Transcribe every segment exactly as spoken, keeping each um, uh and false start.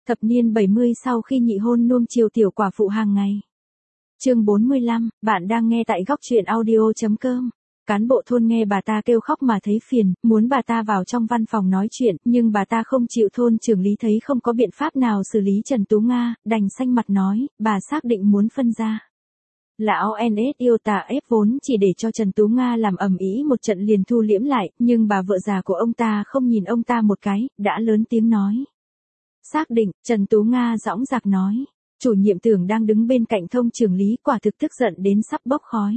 Thập niên bảy mươi sau khi nhị hôn nuông chiều tiểu quả phụ hàng ngày. Chương bốn mươi lăm, bạn đang nghe tại góc truyện audio.com. Cán bộ thôn nghe bà ta kêu khóc mà thấy phiền, muốn bà ta vào trong văn phòng nói chuyện, nhưng bà ta không chịu. Thôn trưởng Lý thấy không có biện pháp nào xử lý Trần Tú Nga, đành xanh mặt nói, bà xác định muốn phân ra. Lão en ét yêu tà ép vốn chỉ để cho Trần Tú Nga làm ầm ĩ một trận liền thu liễm lại, nhưng bà vợ già của ông ta không nhìn ông ta một cái, đã lớn tiếng nói. Xác định, Trần Tú Nga dõng dạc nói. Chủ nhiệm Tưởng đang đứng bên cạnh thông trưởng Lý quả thực tức giận đến sắp bốc khói.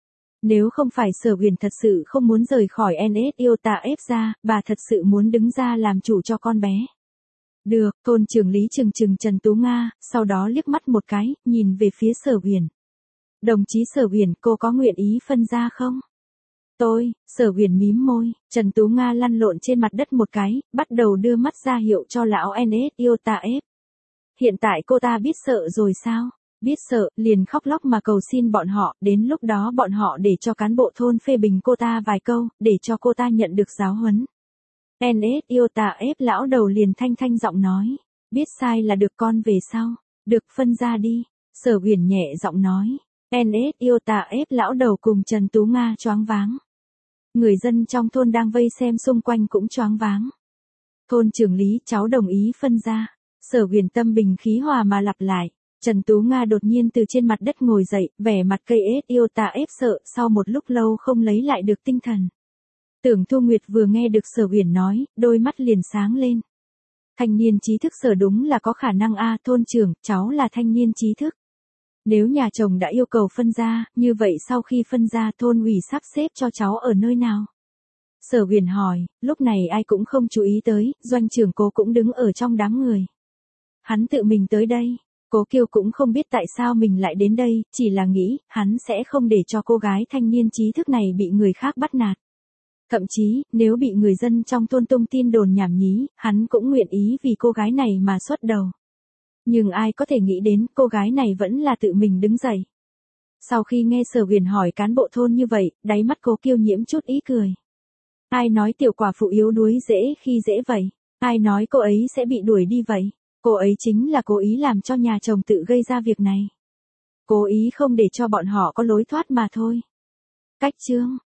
Nếu không phải Sở Huyền thật sự không muốn rời khỏi en ét yêu tà ép ra, bà thật sự muốn đứng ra làm chủ cho con bé. Được, thôn trưởng Lý trừng trừng Trần Tú Nga, sau đó liếc mắt một cái, nhìn về phía Sở Huyền. Đồng chí Sở Huyền, cô có nguyện ý phân ra không? Tôi, Sở Huyền mím môi, Trần Tú Nga lăn lộn trên mặt đất một cái, bắt đầu đưa mắt ra hiệu cho lão en ét yêu tà ép. Hiện tại cô ta biết sợ rồi sao? Biết sợ, liền khóc lóc mà cầu xin bọn họ, đến lúc đó bọn họ để cho cán bộ thôn phê bình cô ta vài câu, để cho cô ta nhận được giáo huấn. en ét yêu tà ép lão đầu liền thanh thanh giọng nói, biết sai là được con về sau, được phân ra đi, Sở Huyền nhẹ giọng nói, en ét yêu tà ép lão đầu cùng Trần Tú Nga choáng váng. Người dân trong thôn đang vây xem xung quanh cũng choáng váng. Thôn trưởng Lý, cháu đồng ý phân ra. Sở Huyền tâm bình khí hòa mà lặp lại. Trần Tú Nga đột nhiên từ trên mặt đất ngồi dậy, vẻ mặt cây ết yêu tà ép sợ, sau một lúc lâu không lấy lại được tinh thần. Tưởng Thu Nguyệt vừa nghe được Sở Huyền nói, đôi mắt liền sáng lên. Thanh niên trí thức Sở đúng là có khả năng a, thôn trưởng, cháu là thanh niên trí thức. Nếu nhà chồng đã yêu cầu phân ra, như vậy sau khi phân ra thôn ủy sắp xếp cho cháu ở nơi nào? Sở Huyền hỏi, lúc này ai cũng không chú ý tới, doanh trưởng Cố cũng đứng ở trong đám người. Hắn tự mình tới đây, Cố Kiều cũng không biết tại sao mình lại đến đây, chỉ là nghĩ, hắn sẽ không để cho cô gái thanh niên trí thức này bị người khác bắt nạt. Thậm chí, nếu bị người dân trong thôn tung tin đồn nhảm nhí, hắn cũng nguyện ý vì cô gái này mà xuất đầu. Nhưng ai có thể nghĩ đến, cô gái này vẫn là tự mình đứng dậy. Sau khi nghe Sở Huyền hỏi cán bộ thôn như vậy, đáy mắt Cố Kiều nhiễm chút ý cười. Ai nói tiểu quả phụ yếu đuối dễ khi dễ vậy? Ai nói cô ấy sẽ bị đuổi đi vậy? Cô ấy chính là cố ý làm cho nhà chồng tự gây ra việc này. Cố ý không để cho bọn họ có lối thoát mà thôi. Cách chương